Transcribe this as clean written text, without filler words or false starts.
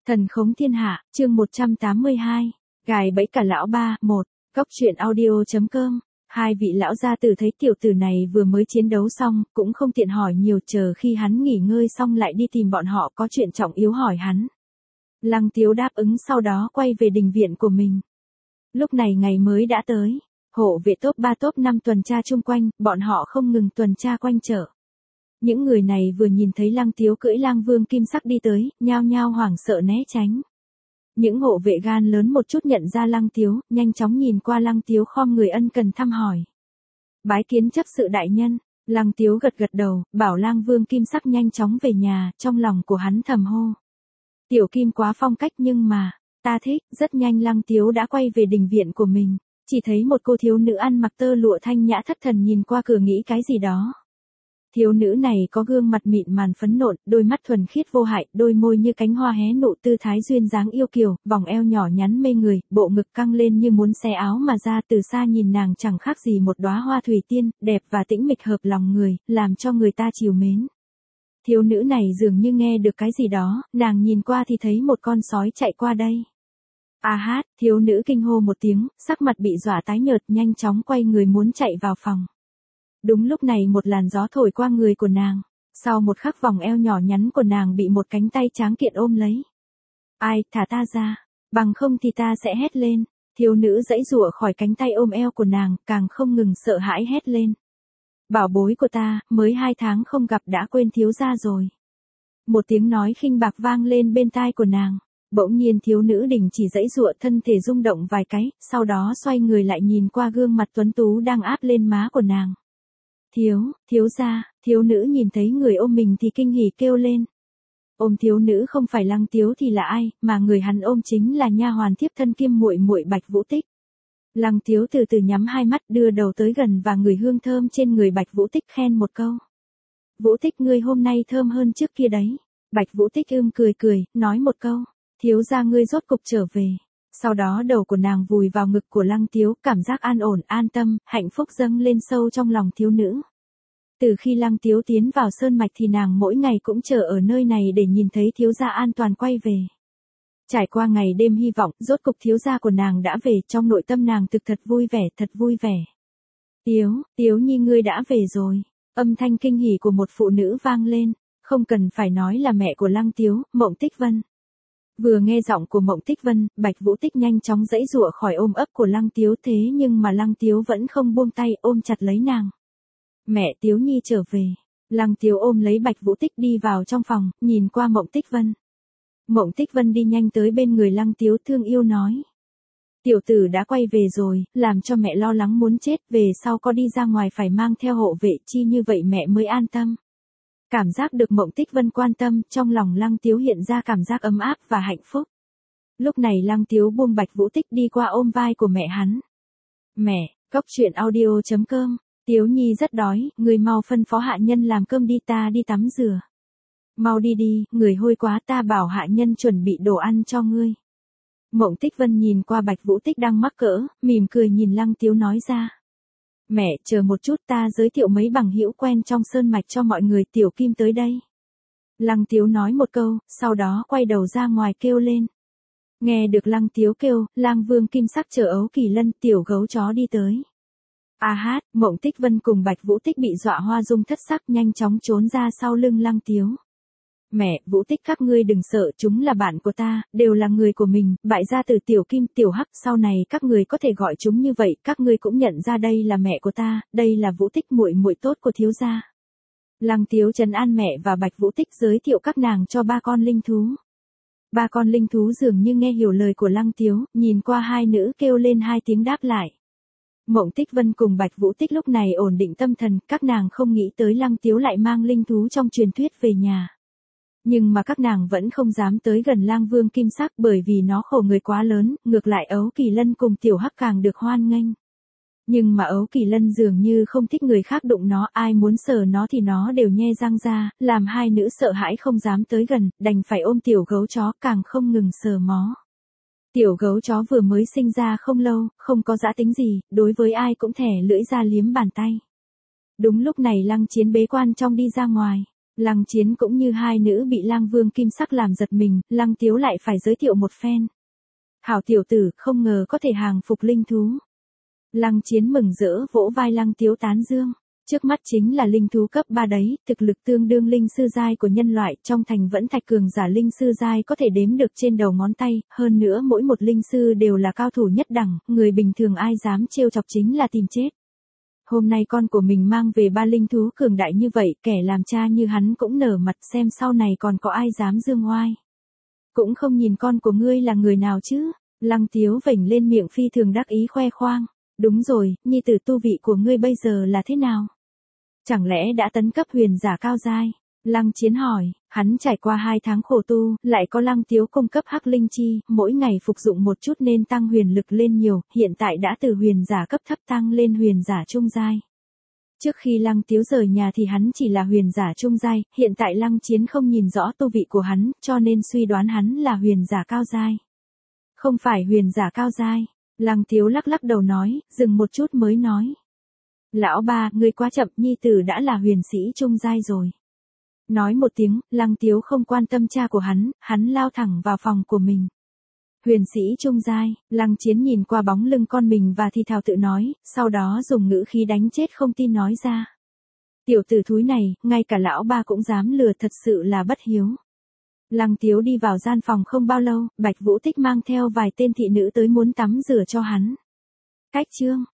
Thần khống thiên hạ, chương 182, gài bẫy cả lão ba, 1, Cóc truyện audio.com. Hai vị lão gia tử thấy tiểu tử này vừa mới chiến đấu xong, cũng không tiện hỏi nhiều, chờ khi hắn nghỉ ngơi xong lại đi tìm bọn họ có chuyện trọng yếu hỏi hắn. Lăng Tiếu đáp ứng sau đó quay về đình viện của mình. Lúc này ngày mới đã tới, hộ vệ top 3 top 5 tuần tra chung quanh, bọn họ không ngừng tuần tra quanh chợ. Những người này vừa nhìn thấy Lăng Tiếu cưỡi Lang Vương kim sắc đi tới, nhao nhao hoảng sợ né tránh. Những hộ vệ gan lớn một chút nhận ra Lăng Tiếu, nhanh chóng nhìn qua Lăng Tiếu khom người ân cần thăm hỏi. Bái kiến chấp sự đại nhân. Lăng Tiếu gật gật đầu, bảo Lang Vương kim sắc nhanh chóng về nhà, trong lòng của hắn thầm hô. Tiểu Kim quá phong cách nhưng mà, ta thích. Rất nhanh Lăng Tiếu đã quay về đình viện của mình, chỉ thấy một cô thiếu nữ ăn mặc tơ lụa thanh nhã thất thần nhìn qua cửa nghĩ cái gì đó. Thiếu nữ này có gương mặt mịn màn phấn nộn, đôi mắt thuần khiết vô hại, đôi môi như cánh hoa hé nụ, tư thái duyên dáng yêu kiều, vòng eo nhỏ nhắn mê người, bộ ngực căng lên như muốn xé áo mà ra, từ xa nhìn nàng chẳng khác gì một đóa hoa thủy tiên, đẹp và tĩnh mịch hợp lòng người, làm cho người ta trìu mến. Thiếu nữ này dường như nghe được cái gì đó, nàng nhìn qua thì thấy một con sói chạy qua đây. A hát, thiếu nữ kinh hô một tiếng, sắc mặt bị dọa tái nhợt, nhanh chóng quay người muốn chạy vào phòng. Đúng lúc này một làn gió thổi qua người của nàng, sau một khắc vòng eo nhỏ nhắn của nàng bị một cánh tay tráng kiện ôm lấy. Ai, thả ta ra, bằng không thì ta sẽ hét lên. Thiếu nữ giãy giụa khỏi cánh tay ôm eo của nàng, càng không ngừng sợ hãi hét lên. Bảo bối của ta, mới 2 tháng không gặp đã quên thiếu gia rồi. Một tiếng nói khinh bạc vang lên bên tai của nàng. Bỗng nhiên thiếu nữ đình chỉ giãy giụa, thân thể rung động vài cái, sau đó xoay người lại nhìn qua gương mặt tuấn tú đang áp lên má của nàng. Thiếu gia. Thiếu nữ nhìn thấy người ôm mình thì kinh hỉ kêu lên. Ôm thiếu nữ không phải Lăng Tiếu thì là ai, mà người hắn ôm chính là nha hoàn thiếp thân kiêm muội muội Bạch Vũ Tích. Lăng Tiếu từ từ nhắm hai mắt, đưa đầu tới gần và ngửi hương thơm trên người Bạch Vũ Tích, khen một câu. Vũ Tích ngươi hôm nay thơm hơn trước kia đấy. Bạch Vũ Tích cười, nói một câu. Thiếu gia ngươi rốt cục trở về. Sau đó đầu của nàng vùi vào ngực của Lăng Tiếu, cảm giác an ổn, an tâm, hạnh phúc dâng lên sâu trong lòng thiếu nữ. Từ khi Lăng Tiếu tiến vào sơn mạch thì nàng mỗi ngày cũng chờ ở nơi này để nhìn thấy thiếu gia an toàn quay về. Trải qua ngày đêm hy vọng, rốt cục thiếu gia của nàng đã về, trong nội tâm nàng thực thật vui vẻ. Tiếu nhi ngươi đã về rồi. Âm thanh kinh hỉ của một phụ nữ vang lên, không cần phải nói là mẹ của Lăng Tiếu, Mộng Tích Vân. Vừa nghe giọng của Mộng Tích Vân, Bạch Vũ Tích nhanh chóng giãy giụa khỏi ôm ấp của Lăng Tiếu, thế nhưng mà Lăng Tiếu vẫn không buông tay, ôm chặt lấy nàng. Mẹ Tiếu nhi trở về. Lăng Tiếu ôm lấy Bạch Vũ Tích đi vào trong phòng, nhìn qua Mộng Tích Vân. Mộng Tích Vân đi nhanh tới bên người Lăng Tiếu, thương yêu nói. Tiểu tử đã quay về rồi, làm cho mẹ lo lắng muốn chết, về sau có đi ra ngoài phải mang theo hộ vệ, chi như vậy mẹ mới an tâm. Cảm giác được Mộng Tích Vân quan tâm, trong lòng Lăng Tiếu hiện ra cảm giác ấm áp và hạnh phúc. Lúc này Lăng Tiếu buông Bạch Vũ Tích đi qua ôm vai của mẹ hắn. Mẹ, Cóc truyện audio.com. Tiếu nhi rất đói, người mau phân phó hạ nhân làm cơm đi, ta đi tắm rửa. Mau đi đi, người hôi quá, ta bảo hạ nhân chuẩn bị đồ ăn cho ngươi. Mộng Tích Vân nhìn qua Bạch Vũ Tích đang mắc cỡ, mỉm cười nhìn Lăng Tiếu nói ra. Mẹ, chờ một chút, ta giới thiệu mấy bằng hữu quen trong sơn mạch cho mọi người, Tiểu Kim tới đây. Lăng Tiếu nói một câu, sau đó quay đầu ra ngoài kêu lên. Nghe được Lăng Tiếu kêu, Lang Vương kim sắc chở Ấu Kỳ Lân, tiểu gấu chó đi tới. A hát, Mộng Tích Vân cùng Bạch Vũ Tích bị dọa hoa dung thất sắc, nhanh chóng trốn ra sau lưng Lăng Tiếu. Mẹ, Vũ Tích các ngươi đừng sợ, chúng là bạn của ta, đều là người của mình, bại gia từ Tiểu Kim, Tiểu Hắc, sau này các người có thể gọi chúng như vậy, các ngươi cũng nhận ra đây là mẹ của ta, đây là Vũ Tích muội muội tốt của thiếu gia. Lăng Tiếu trấn an mẹ và Bạch Vũ Tích, giới thiệu các nàng cho 3 con linh thú. 3 con linh thú dường như nghe hiểu lời của Lăng Tiếu, nhìn qua hai nữ kêu lên 2 tiếng đáp lại. Mộng Tích Vân cùng Bạch Vũ Tích lúc này ổn định tâm thần, các nàng không nghĩ tới Lăng Tiếu lại mang linh thú trong truyền thuyết về nhà. Nhưng mà các nàng vẫn không dám tới gần Lang Vương kim sắc, bởi vì nó khổ người quá lớn, ngược lại Ấu Kỳ Lân cùng Tiểu Hắc càng được hoan nghênh. Nhưng mà Ấu Kỳ Lân dường như không thích người khác đụng nó, ai muốn sờ nó thì nó đều nhe răng ra, làm hai nữ sợ hãi không dám tới gần, đành phải ôm tiểu gấu chó, càng không ngừng sờ mó. Tiểu gấu chó vừa mới sinh ra không lâu, không có dã tính gì, đối với ai cũng thẻ lưỡi ra liếm bàn tay. Đúng lúc này Lăng Chiến bế quan trong đi ra ngoài. Lăng Chiến cũng như hai nữ bị Lang Vương kim sắc làm giật mình, Lăng Tiếu lại phải giới thiệu một phen. Hảo tiểu tử, không ngờ có thể hàng phục linh thú. Lăng Chiến mừng rỡ vỗ vai Lăng Tiếu tán dương. Trước mắt chính là linh thú cấp 3 đấy, thực lực tương đương linh sư giai của nhân loại, trong thành vẫn thạch cường giả linh sư giai có thể đếm được trên đầu ngón tay, hơn nữa mỗi một linh sư đều là cao thủ nhất đẳng, người bình thường ai dám trêu chọc chính là tìm chết. Hôm nay con của mình mang về 3 linh thú cường đại như vậy, kẻ làm cha như hắn cũng nở mặt xem sau này còn có ai dám dương oai. Cũng không nhìn con của ngươi là người nào chứ, Lăng Tiếu vểnh lên miệng phi thường đắc ý khoe khoang. Đúng rồi, nhi tử tu vị của ngươi bây giờ là thế nào? Chẳng lẽ đã tấn cấp huyền giả cao giai? Lăng Chiến hỏi, hắn trải qua 2 tháng khổ tu, lại có Lăng Tiếu cung cấp hắc linh chi, mỗi ngày phục dụng một chút nên tăng huyền lực lên nhiều, hiện tại đã từ huyền giả cấp thấp tăng lên huyền giả trung giai. Trước khi Lăng Tiếu rời nhà thì hắn chỉ là huyền giả trung giai, hiện tại Lăng Chiến không nhìn rõ tu vị của hắn, cho nên suy đoán hắn là huyền giả cao giai. Không phải huyền giả cao giai. Lăng Tiếu lắc lắc đầu nói, dừng một chút mới nói. Lão ba, ngươi quá chậm, nhi tử đã là huyền sĩ trung giai rồi. Nói một tiếng, Lăng Tiếu không quan tâm cha của hắn lao thẳng vào phòng của mình. Huyền sĩ trung giai, Lăng Chiến nhìn qua bóng lưng con mình và thì thào tự nói, sau đó dùng ngữ khí đánh chết không tin nói ra. Tiểu tử thúi này, ngay cả lão ba cũng dám lừa, thật sự là bất hiếu. Lăng Tiếu đi vào gian phòng không bao lâu, Bạch Vũ Tích mang theo vài tên thị nữ tới muốn tắm rửa cho hắn. Cách chương